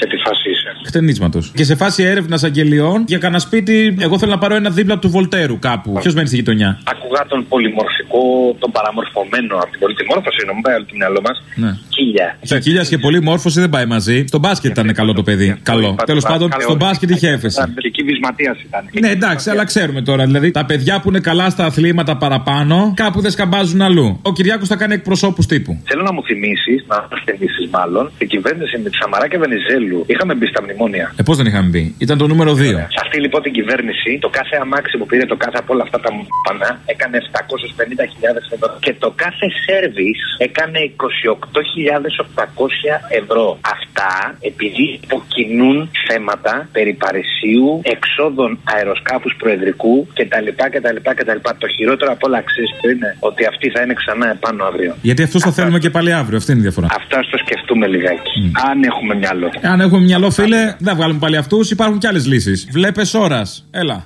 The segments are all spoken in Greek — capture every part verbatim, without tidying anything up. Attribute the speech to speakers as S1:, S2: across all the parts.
S1: σε τι φάση είσαι.
S2: Χτενίσματος. Και σε φάση έρευνας αγγελιών για κανένα σπίτι, εγώ θέλω να πάρω ένα δίπλα του Βολτέρου κάπου. Ποιος μένει στη γειτονιά?
S1: Άκουγα τον πολυμορφικό, τον παραμορφωμένο από την πολυμόρφωση, νομίζω, πάει το μυαλό μας.
S2: Ναι.
S1: Κίλια.
S2: Σε Κίλιας και πολυμόρφωση δεν πάει μαζί. Στο μπάσκετ ήταν καλό το παιδί. Καλό. Τέλος πάντων, στο μπάσκετ είχε έφεση.
S1: Εκεί βυσματίας ήταν.
S2: Ναι, εντάξει, αλλά ξέρουμε τώρα. Δηλαδή, τα παιδιά που είναι καλά στα αθλήματα παραπάνω, κάπου δεν σκαμπάζουν αλλού. Ο Κυριάκος θα κάνει εκπροσώπους τύπου.
S1: Θέλω να μου θυμίσεις, να μας θυμίσεις μάλλον, την κυβέρνηση με τη Σαμαρά και Βενιζέλου. Είχαμε μπει στα μνημόνια.
S2: Ε, πώς δεν είχαμε μπει? Ήταν το νούμερο δύο.
S1: Σε αυτή λοιπόν την κυβέρνηση, το κάθε αμάξι που πήρε το κάθε από όλα αυτά τα μουπανά έκανε επτακόσιες πενήντα χιλιάδες ευρώ. Και το κάθε σέρβις έκανε είκοσι οκτώ χιλιάδες οκτακόσια ευρώ. Αυτά επειδή υποκινούν θέματα περί Παρισίου, εξόδων αεροσκάφους προεδρικού κτλ. κτλ, κτλ. Το χειρότερο από όλα αξίζει είναι ότι αυτοί θα είναι ξανά επάνω αύριο.
S2: Γιατί αυτούς θα θέλουμε και πάλι αύριο. Αυτή είναι η διαφορά.
S1: Αυτά στο σκεφτούμε λιγάκι. Mm. Αν έχουμε μυαλό.
S2: Αν έχουμε μυαλό, φίλε, δεν θα βγάλουμε πάλι αυτούς. Υπάρχουν κι άλλες λύσεις. Βλέπες ώρας. Έλα.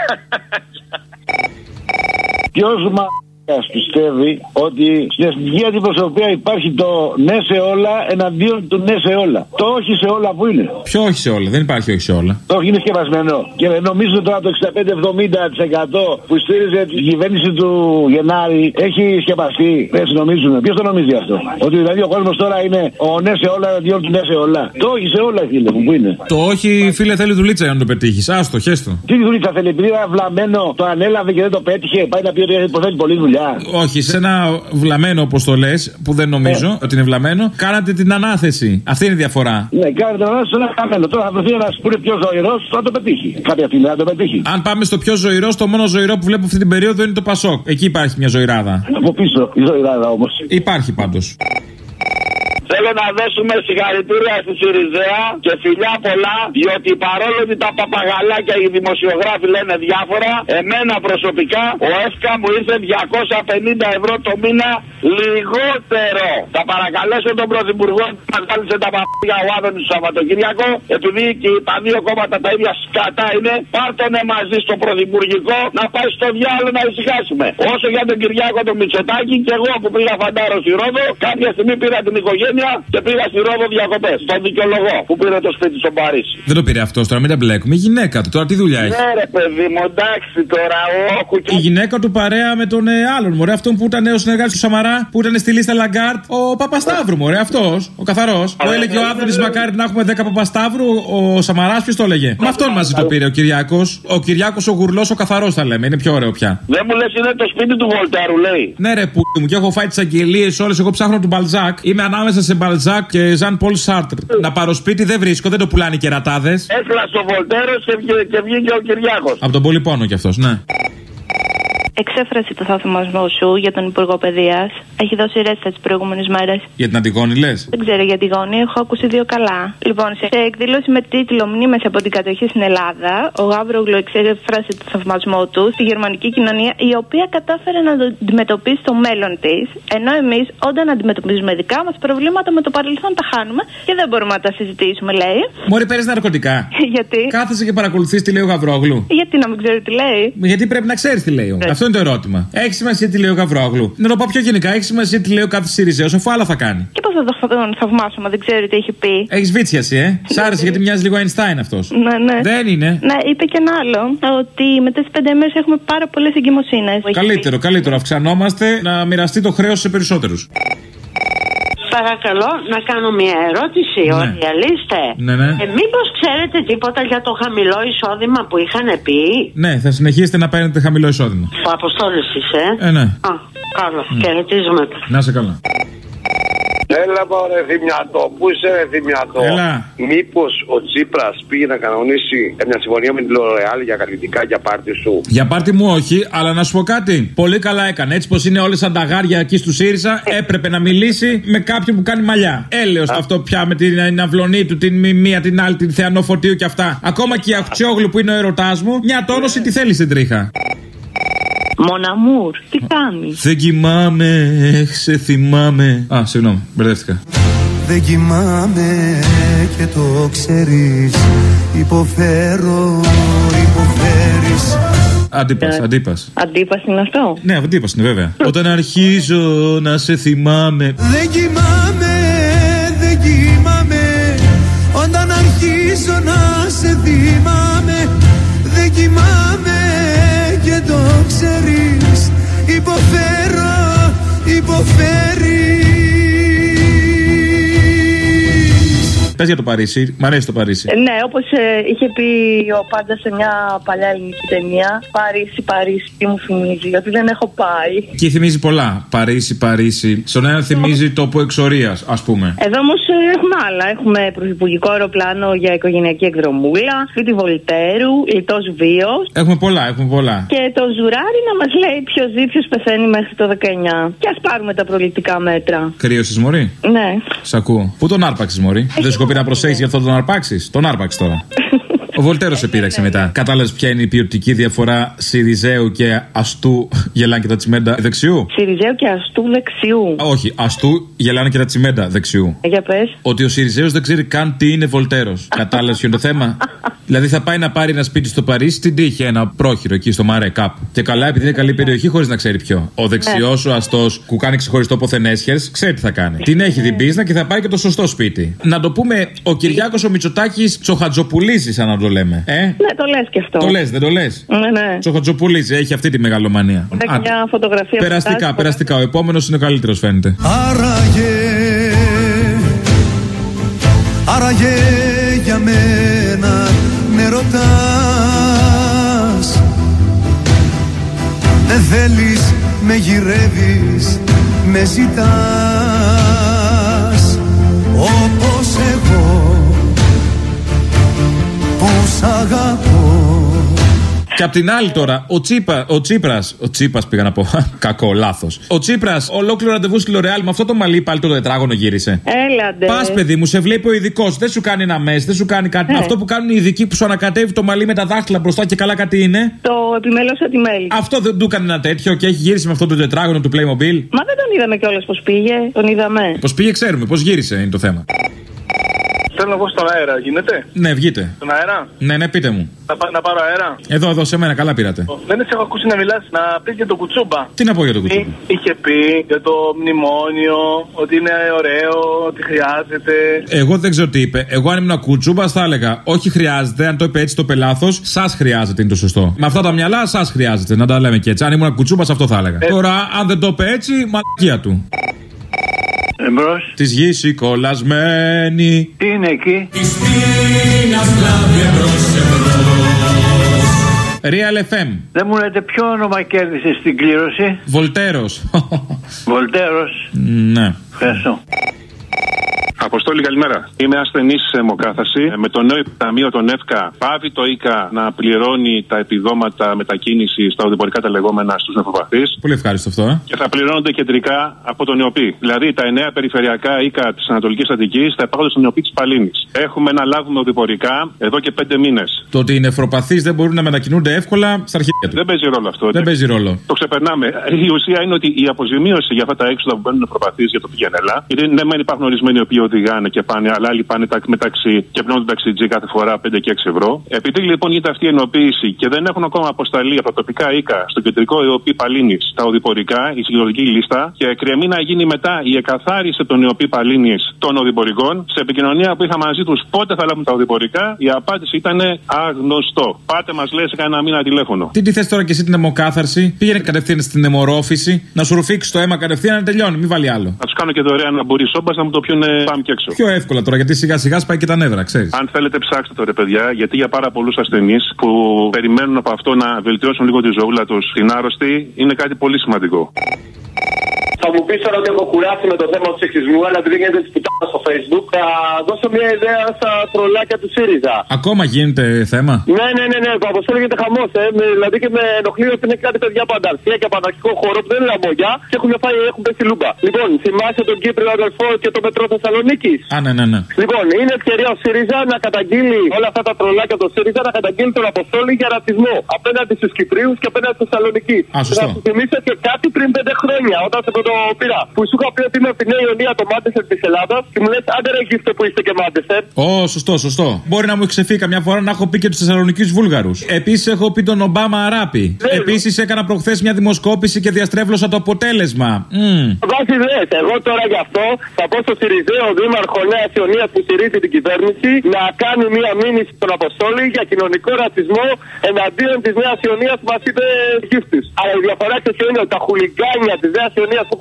S3: Ποιος μα... πιστεύει ότι στην εθνική αντιπροσωπεία υπάρχει το ναι σε όλα εναντίον του ναι σε όλα. Το όχι σε όλα που είναι.
S2: Ποιο όχι σε όλα? Δεν υπάρχει όχι σε όλα.
S3: Το όχι είναι σκεπασμένο. Και νομίζω τώρα το εξήντα πέντε εβδομήντα τοις εκατό που στήριζε την κυβέρνηση του Γενάρη έχει σκεπαστεί. Έτσι νομίζουν. Ποιος το νομίζει αυτό? Ότι δηλαδή ο κόσμος τώρα είναι ο ναι σε όλα εναντίον του ναι σε όλα. Το όχι σε όλα, φίλε μου, που είναι.
S2: Το όχι, φίλε, θέλει δουλίτσα για να το πετύχει. Άστο, χέστο.
S3: Τι δουλίτσα θέλει? Επειδή era βλαμμένο, το ανέλαβε και δεν το πέτυχε. Πάει να πει ότι υποθέτει πολλή δουλειά.
S2: Όχι, σε ένα βλαμμένο, όπως το λες, που δεν νομίζω ε. ότι είναι βλαμμένο, κάνατε την ανάθεση. Αυτή είναι η διαφορά.
S3: Ναι, κάνατε την ανάθεση σε ένα χαμένο. Τώρα θα βρεθεί ένα που είναι πιο ζωηρό, θα το πετύχει. Κάποια στιγμή θα το πετύχει.
S2: Αν πάμε στο πιο ζωηρό, το μόνο ζωηρό που βλέπω αυτή την περίοδο είναι το Πασόκ. Εκεί υπάρχει μια ζωηράδα.
S3: Από πίσω, η ζωηράδα όμως.
S2: Υπάρχει πάντως.
S4: Θέλω να δώσουμε συγχαρητήρια στη Σιριζέα και φιλιά πολλά, διότι παρόλο ότι τα παπαγαλάκια οι δημοσιογράφοι λένε διάφορα, εμένα προσωπικά ο ΕΦΚΑ μου ήρθε διακόσια πενήντα ευρώ το μήνα λιγότερο. Θα παρακαλέσω τον Πρωθυπουργό να βγάλει τα παπαγαλάκια ο Άδωνης το Σαββατοκύριακο, επειδή και τα δύο κόμματα τα ίδια σκατά είναι, πάρτονε μαζί στο Πρωθυπουργικό να πάει στο διάλογο να ησυχάσουμε. Όσο για τον Κυριάκο τον Μητσοτάκη, και εγώ που πήγα φαντάρο στη Ρόδο, κάποια στιγμή πήρα την οικογένεια και πήγα στη Ρόδο διακοπές. Τον δικαιολογώ που πήρε το σπίτι στον Παρίσι.
S2: Δεν το πήρε αυτό τώρα, μην τα μπλέκουμε. Η γυναίκα του τώρα τι δουλειά έχει?
S4: Ναι, ρε παιδί μου, εντάξει τώρα. Όχου και...
S2: Η γυναίκα του παρέα με τον ε, άλλον, μωρέ. Αυτόν που ήταν ο συνεργάτης του Σαμαρά, που ήταν στη λίστα Λαγκάρτ, ο Παπασταύρου, μωρέ. Αυτός, ο καθαρός. Που έλεγε ο Άδωνης μακάρι να έχουμε δέκα Παπασταύρου, ο Σαμαράς ποιος το έλεγε? Με αυτόν μαζί το πήρε ο Κυριάκος. Ο Κυριάκος ο γουρλός, ο καθαρός θα λέμε. Είναι πιο ωραίο πια.
S4: Δεν μου λες είναι το σπίτι του Βολτέρου, λέει.
S2: Ναι, ρε που μου και έχω φάει τις αγγελίες όλες. Εγώ ψάχνω τον Μπαλζάκ. Είμαι ανάμεσα σε Μπαλζάκ και Ζαν Πολ Σάρτρ. Να πάρω σπίτι δεν βρίσκω, δεν το πουλάνε οι κερατάδες.
S4: Έφλασε ο Βολτέρος και βγήκε ο Κυριάκος.
S2: Από τον Πολυπόνο κι αυτός, ναι.
S5: Εξέφρασε το θαυμασμό σου για τον Υπουργό Παιδείας. Έχει δώσει ρέστα τις προηγούμενες μέρες.
S2: Για την Αντιγόνη λες?
S5: Δεν ξέρω για την Αντιγόνη, έχω ακούσει δύο καλά. Λοιπόν, σε εκδήλωση με τίτλο Μνήμες από την κατοχή στην Ελλάδα, ο Γάβρογλου εξέφρασε το θαυμασμό του στη γερμανική κοινωνία, η οποία κατάφερε να αντιμετωπίσει το μέλλον της. Ενώ εμείς, όταν αντιμετωπίζουμε δικά μας προβλήματα με το παρελθόν, τα χάνουμε και δεν μπορούμε να τα συζητήσουμε, λέει.
S2: Μωρή, παίρνεις ναρκωτικά?
S5: Γιατί?
S2: Κάθεσαι και παρακολουθείς τι λέει ο Γαβρόγλου.
S5: Γιατί να μην ξέρω τι λέει?
S2: Γιατί πρέπει να ξέρεις τι λέει. Ε. Αυτό είναι το ερώτημα. Έχει σημασία τι λέει ο Γαβρόγλου. Να το πω πιο γενικά, έχει σημασία τι λέει ο κάθε Σιριζέος, αφού άλλα θα κάνει.
S5: Και πώς θα τον θαυμάσω, μα δεν ξέρω τι έχει πει.
S2: Έχεις βίτσιαση, ε. Σ' άρεσε γιατί μοιάζει λίγο Αϊνστάιν αυτός.
S5: Ναι, ναι.
S2: Δεν είναι.
S5: Ναι, είπε και ένα άλλο. Ότι μετά τις πέντε μέρες έχουμε πάρα πολλές εγκυμοσύνες.
S2: Καλύτερο, καλύτερο. Αυξανόμαστε να μοιραστεί το χρέος σε περισσότερους.
S6: Παρακαλώ να κάνω μια ερώτηση,
S2: ναι.
S6: Ωραία, λίστε.
S2: Ναι, ναι.
S6: Ε, μήπως ξέρετε τίποτα για το χαμηλό εισόδημα που είχαν πει?
S2: Ναι, θα συνεχίσετε να παίρνετε χαμηλό εισόδημα.
S6: Ο Αποστόλης είσαι?
S2: Ε, ναι.
S6: Α, καλά, mm. χαιρετίζουμε.
S2: Να είσαι καλά.
S7: Έλα ρε Θημιατό, πού είσαι ρε Θημιατό?
S2: Έλα.
S7: Μήπως ο Τσίπρας πήγε να κανονίσει μια συμφωνία με την L'Oréal για καλλιτικά για πάρτι σου?
S2: Για πάρτι μου όχι, αλλά να σου πω κάτι. Πολύ καλά έκανε. Έτσι πως είναι όλες σαν τα γάρια εκεί του ΣΥΡΙΖΑ, έπρεπε να μιλήσει με κάποιον που κάνει μαλλιά. Έλεος αυτό πια με την αυλωνή του, την μία την άλλη, την Θεανό Φωτίου και αυτά. Ακόμα και η Αχτσιόγλου που είναι ο ερωτάς μου, μια τόνωση τι θέλει στην τρίχα.
S5: Μοναμούρ, τι κάνεις?
S2: Δεν κοιμάμαι, σε θυμάμαι. Α, συγγνώμη, μπερδεύτηκα.
S8: Δεν κοιμάμαι και το ξέρεις. Υποφέρω, υποφέρεις.
S2: Αντίπας, αντίπας.
S5: Αντίπας είναι αυτό?
S2: Ναι, αντίπας είναι βέβαια. Όταν αρχίζω να σε θυμάμαι.
S8: Δεν κοιμάμαι, δεν κοιμάμαι. Όταν αρχίζω
S2: Πες για το Παρίσι, μ' αρέσει το Παρίσι.
S9: Ε, ναι, όπως ε, είχε πει ο Πάντα σε μια παλιά ελληνική ταινία. Παρίσι, Παρίσι, τι μου θυμίζει, γιατί δεν έχω πάει.
S2: Εκεί θυμίζει πολλά. Παρίσι, Παρίσι. Στον ένα θυμίζει τόπο εξορίας, ας πούμε.
S9: Εδώ όμως ε, έχουμε άλλα. Έχουμε πρωθυπουργικό αεροπλάνο για οικογενειακή εκδρομούλα, σπίτι Βολτέρου, λιτός βίος.
S2: Έχουμε πολλά, έχουμε πολλά.
S9: Και το ζουράρι να μας λέει ποιος ζει, ποιος πεθαίνει μέχρι το δεκαεννιά. Και ας πάρουμε τα προληπτικά μέτρα.
S2: Κρύωσες, μωρή.
S9: Ναι.
S2: Σ' ακούω. Πού τον άρπαξες, μωρή. Δεν σου κοπεί να προσέχεις γι' αυτό τον αρπάξεις. Τον άρπαξες τώρα. Ο Βολτέρος σε πείραξε μετά. Κατάλαβες ποια είναι η ποιοτική διαφορά Σιριζέου και Αστού γελάνε και τα τσιμέντα δεξιού?
S9: Σιριζέου και Αστού δεξιού.
S2: Όχι, Αστού γελάνε και τα τσιμέντα δεξιού.
S9: Για πες.
S2: Ότι ο Σιριζέος δεν ξέρει καν τι είναι Βολτέρος. Κατάλαβες ποιο είναι το θέμα? Δηλαδή θα πάει να πάρει ένα σπίτι στο Παρίσι, την τύχη, ένα πρόχειρο εκεί στο Μαρέ κάπου. Και καλά, επειδή είναι καλή περιοχή, χωρίς να ξέρει ποιο. Ο δεξιός, ο Αστός, που κάνει ξεχωριστό ποθενέσχερς, ξέρει τι θα κάνει. Την έχει την πίσνα και θα πάει και το σωστό σπίτι. Να το πούμε, ο Κυριάκος ο Μητσοτάκης τσοχατζοπουλίζει, σαν να το λέμε. Ε?
S9: Ναι, το λες και αυτό.
S2: Το λες, δεν το λες?
S9: Ναι, ναι.
S2: Τσοχατζοπουλίζει, έχει αυτή τη μεγαλομανία.
S9: Έχει μια φωτογραφία.
S2: Περαστικά, φωτάς, περαστικά. Ο επόμενος είναι ο καλύτερος, φαίνεται.
S8: Άραγε, άραγε για μένα με ρωτάς. Δεν θέλεις, με γυρεύεις, με ζητάς. Όπως εγώ που σ' αγαπώ.
S2: Και απ' την άλλη τώρα, ο, Τσίπα, ο Τσίπρας, ο Τσίπας πήγα να πω, κακό, λάθος. Ο Τσίπρας, ολόκληρο ραντεβού στη Λορεάλ με αυτό το μαλλί πάλι το τετράγωνο γύρισε.
S9: Έλαντε.
S2: Πας, παιδί μου, σε βλέπει ο ειδικός. Δεν σου κάνει ένα μες, δεν σου κάνει κάτι. Ε. Αυτό που κάνουν οι ειδικοί που σου ανακατεύει το μαλλί με τα δάχτυλα μπροστά και καλά κάτι είναι.
S9: Το επιμέλος αντιμέλη.
S2: Αυτό δεν του έκανε ένα τέτοιο και έχει γύρισει με αυτό το τετράγωνο του Playmobil.
S9: Μα δεν τον είδαμε κιόλας πώς πήγε. Τον είδαμε.
S2: Πώς πήγε, ξέρουμε. Πώς γύρισε είναι το θέμα.
S10: Θέλω να βγω στον αέρα, γίνεται?
S2: Ναι, βγείτε.
S10: Στον αέρα?
S2: Ναι, ναι, πείτε μου.
S10: Να, να πάρω αέρα?
S2: Εδώ, εδώ, σε μένα, καλά πήρατε.
S10: Δεν σε έχω ακούσει να μιλάς, να πεις για το Κουτσούμπα.
S2: Τι να πω για το Κουτσούμπα?
S10: Είχε πει για το μνημόνιο, ότι είναι ωραίο, ότι χρειάζεται.
S2: Εγώ δεν ξέρω τι είπε. Εγώ αν ήμουν Κουτσούμπας θα έλεγα όχι χρειάζεται, αν το είπε έτσι το πελάθος, σας χρειάζεται είναι το σωστό. Με αυτά τα μυαλά σας χρειάζεται, να τα λέμε και έτσι. Αν ήμουν Κουτσούμπας αυτό θα έλεγα. Ε. Τώρα, αν δεν το είπε έτσι, μαλακία του.
S11: Εμπρός.
S2: Της γης η κολλασμένη.
S11: Τι είναι εκεί?
S12: Της πίνας κλάβει εμπρός εμπρός.
S2: Real εφ εμ.
S11: Δεν μου λέτε ποιο όνομα κέρδισε στην κλήρωση?
S2: Βολτέρος.
S11: Βολτέρος.
S2: Ναι.
S11: Ευχαριστώ.
S13: Αποστόλη, καλημέρα. Είμαι ασθενής σε αιμοκάθαρση. Με το νέο ταμείο, τον ΕΦΚΑ, πάβει το ΙΚΑ να πληρώνει τα επιδόματα μετακίνηση στα οδηπορικά τα λεγόμενα στους νεφροπαθείς.
S2: Πολύ ευχάριστο αυτό, ε.
S13: Και θα πληρώνονται κεντρικά από τον ΙΟΠΗ. Δηλαδή τα εννέα περιφερειακά ΙΚΑ της Ανατολικής Αττικής θα υπάρχουν στον ΙΟΠΗ της Παλίνης. Έχουμε να λάβουμε οδηπορικά εδώ και πέντε μήνες.
S2: Το ότι οι νεφροπαθείς δεν μπορούν να μετακινούνται εύκολα στα αρχίδια του.
S13: Δεν παίζει ρόλο αυτό.
S2: Δεν παίζει ρόλο.
S13: Το ξεπερνάμε. Η ουσία είναι ότι η αποζημίωση για αυτά τα έξοδα που μπαίνουν νεφροπαθείς για το πηγενέλα. Γιατί ναι, μεν υπάρχουν ορισμένοι οι οποίοι οδηγάνε και πάνε, αλλά άλλοι πάνε μεταξύ και πληρώνουν το ταξιτζή κάθε φορά πέντε και έξι ευρώ. Επειδή λοιπόν γίνεται αυτή η ενοποίηση και δεν έχουν ακόμα αποσταλεί από τα τοπικά ΙΚΑ στο κεντρικό ΙΟΠΗ Παλίνης τα οδηπορικά, η συγκεντρωτική λίστα, και κρεμεί να γίνει μετά η εκαθάριση των ΙΟΠΗ Παλίνης των οδηπορικών, σε επικοινωνία που είχα μαζί τους πότε θα λάβουν τα οδηπορικά, η απάντηση ήταν άγνωστο. Πάτε μας, λέει, σε κανένα μήνα τηλέφωνο.
S2: Τι τι θες τώρα και εσύ την αιμοκάθαρση? Πήγαινε κατευθείαν στην αιμορρόφηση, να σου ρουφήξει το αίμα κατευθείαν να τελειώνει, μην βάλει άλλο.
S13: Να του κάνω και δωρεάν να μπορεί σόμπα να μου το πιούνε πάμε και έξω.
S2: Πιο εύκολα τώρα, γιατί σιγά σιγά σπάει και τα νεύρα, ξέρεις.
S13: Αν θέλετε, ψάξτε το ρε παιδιά, γιατί για πάρα πολλούς ασθενείς που περιμένουν από αυτό να βελτιώσουν λίγο τη ζωούλα τους στην άρρωστη, είναι κάτι πολύ σημαντικό.
S14: Θα μου πεις τώρα ότι έχω κουράσει με το θέμα του σεξισμού, αλλά επειδή γίνεται τη πουτάνα στο Facebook, θα δώσω μια ιδέα στα τρολάκια του ΣΥΡΙΖΑ.
S2: Ακόμα γίνεται θέμα?
S14: Ναι, ναι, ναι, ναι. Το Αποστόλη γίνεται χαμός, ε. Με, δηλαδή και με ενοχλεί ότι είναι κάτι παιδιά από ανταρσία και από αναρχικό χώρο που δεν είναι λαμπόγια και έχουν, φάει, έχουν πέσει λούμπα. Λοιπόν, θυμάσαι τον Κύπριο αδελφό και το μετρό Θεσσαλονίκης?
S2: Α, ναι, ναι, ναι.
S14: Λοιπόν, είναι ευκαιρία ο ΣΥΡΙΖΑ να καταγγείλει όλα αυτά τα τρολάκια του ΣΥΡΙΖΑ, να καταγγείλει τον Αποστόλη για ρατσισμό απέναντι στους Κυπρίους και απέναντι στη Θεσσαλονίκη.
S2: Θα
S14: σου θυμίσω και κάτι πριν πέντε χρόνια, όταν σε πρώτο πήρα, που σου είχα πει ότι είμαι από τη Νέα Ιωνία, το Μάντσεστερ της Ελλάδας, και μου λες άντε ρε γύφτε που είστε και Μάντσεστερ.
S2: Ω, oh, σωστό, σωστό. Μπορεί να μου έχει ξεφύγει καμιά φορά να έχω πει και τους Θεσσαλονικούς Βούλγαρους. Επίσης έχω πει τον Ομπάμα Αράπη. Επίσης έκανα προχθές μια δημοσκόπηση και διαστρέβλωσα το αποτέλεσμα. Mm.
S14: Βάσει δες, εγώ τώρα γι' αυτό θα πω στο Συριζέο Δήμαρχο Νέας Ιωνίας που στηρίζει την κυβέρνηση να κάνει μια μήνυση στον Αποστόλη για κοινωνικό ρατσισμό εναντίον της Νέας Ιωνίας που μας είπε γύφτης. Αλλά η διαφορά και είναι ότι τα χουλιγκάνια της Νέας Ιωνίας που έχουν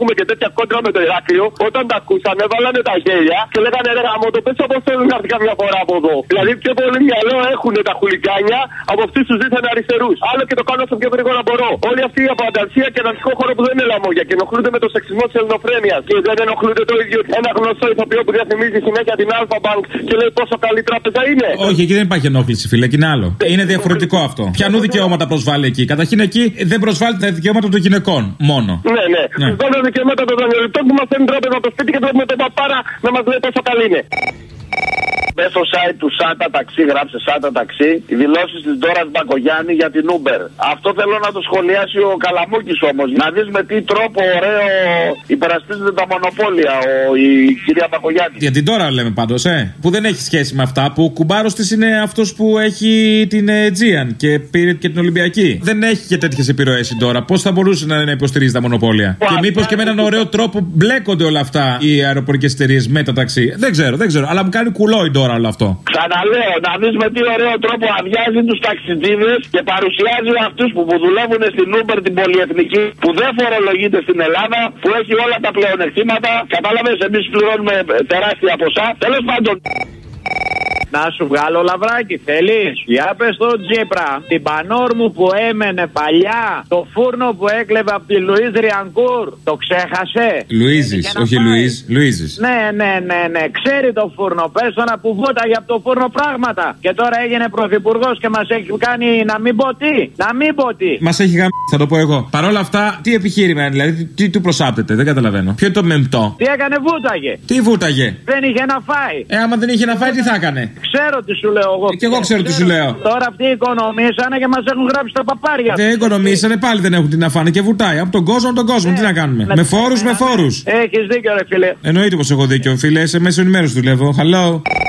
S14: έχουμε και τέτοια κόντρα με το Ηράκλειο, όταν τα ακούσαν, έβαλανε τα γέλια και λέγανε ρε γάμο το πες όπως θέλουν να έρθει καμιά φορά από εδώ. Δηλαδή πιο πολύ μυαλό έχουν τα χουλικάνια από αυτού του δίθεν αριστερού. Άλλο και το κάνω όσο πιο γρήγορα μπορώ. Όλη αυτή η απανταρσία και ναυτικό χώρο που δεν είναι λαμόγια και ενοχλούνται με το σεξισμό τη ελληνοφρένεια. Και δεν ενοχλούνται το ίδιο ένα γνωστό ηθοποιό που διαφημίζει συνέχεια την Alpha Bank και λέει πόσο καλή τράπεζα είναι.
S2: Όχι, εκεί δεν υπάρχει ενόχληση, φίλε, εκεί είναι άλλο. Είναι διαφορετικό αυτό. Ποιανού δικαιώματα προσβάλλει εκεί. Καταρχήν εκεί δεν προσβάλλει τα δικαιώματα των γυναικών μόνο.
S14: Ναι, ναι. ναι. Προσβάλλει τα δικαιώματα των δανειοληπτών που μα φέρνει τράπεζα από το σπίτι και βλέπουμε τον παπάρα να μα λέει πόσο καλή είναι. Μπες στο site του Σάντα Ταξί, γράψε Σάντα Ταξί, οι δηλώσεις της Ντόρας Μπακογιάννη για την Uber. Αυτό θέλω να το σχολιάσει ο Καλαμούκης όμως. Να δεις με τι τρόπο ωραίο υπερασπίζεται τα μονοπόλια ο, η κυρία Μπακογιάννη. Για την Ντόρα λέμε πάντως, ε. Που δεν έχει σχέση με αυτά. Που ο κουμπάρος της είναι αυτός που έχει την Aegean και πήρε και την Ολυμπιακή. Δεν έχει και τέτοιες επιρροές η Ντόρα. Πώς θα μπορούσε να, να υποστηρίζει τα μονοπόλια. Που και μήπως και με έναν ωραίο τρόπο μπλέκονται όλα αυτά οι αεροπορικές εταιρείες με τα ταξί. Δεν ξέρω, δεν ξέρω. Αλλά μου κάνει κουλό η Ντόρα. Όλο αυτό. Ξαναλέω, να δεις με τι ωραίο τρόπο αδειάζει τους ταξιτζίδες και παρουσιάζει αυτούς που, που δουλεύουν στην Uber την πολυεθνική, που δεν φορολογείται στην Ελλάδα, που έχει όλα τα πλεονεκτήματα. Κατάλαβες, εμείς πληρώνουμε τεράστια ποσά. Τέλος πάντων.
S15: Να σου βγάλω λαβράκι, θέλεις? Για πες στον Τσίπρα, την πανόρμου που έμενε παλιά, το φούρνο που έκλεβε από τη Λουίζ Ριανκούρ, το ξέχασε?
S2: Λουίζης, όχι Λουίζ, Λουίζης.
S15: Ναι, ναι, ναι, ναι, ξέρει το φούρνο. Πες το να που βούταγε από το φούρνο πράγματα. Και τώρα έγινε πρωθυπουργός και μας έχει κάνει να μην πω τι, να μην πω τι.
S2: Μας έχει γαμ... θα το πω εγώ. Παρ' όλα αυτά, τι επιχείρημα, δηλαδή, τι, τι του προσάπτεται, δεν καταλαβαίνω. Ποιο είναι το μεμπτό?
S15: Τι έκανε, βούταγε.
S2: Τι βούταγε?
S15: Δεν είχε να φάει.
S2: Ε, άμα δεν είχε να φάει, τι θα έκανε?
S15: Ξέρω τι σου λέω εγώ.
S2: Ε, και εγώ ξέρω τι σου λέω.
S15: Τώρα αυτοί οικονομήσανε και μας έχουν γράψει τα παπάρια.
S2: Δεν οικονομήσανε, πάλι δεν έχουν τι να φάνε και βουτάει. Από τον κόσμο, από τον κόσμο, ε, τι να κάνουμε. Ναι, με φόρους, ναι, με φόρους.
S15: Έχεις δίκιο, ρε φίλε.
S2: Εννοείται πως έχω δίκιο, φίλε. Σε μέσο ενημέρωση δουλεύω. Hello.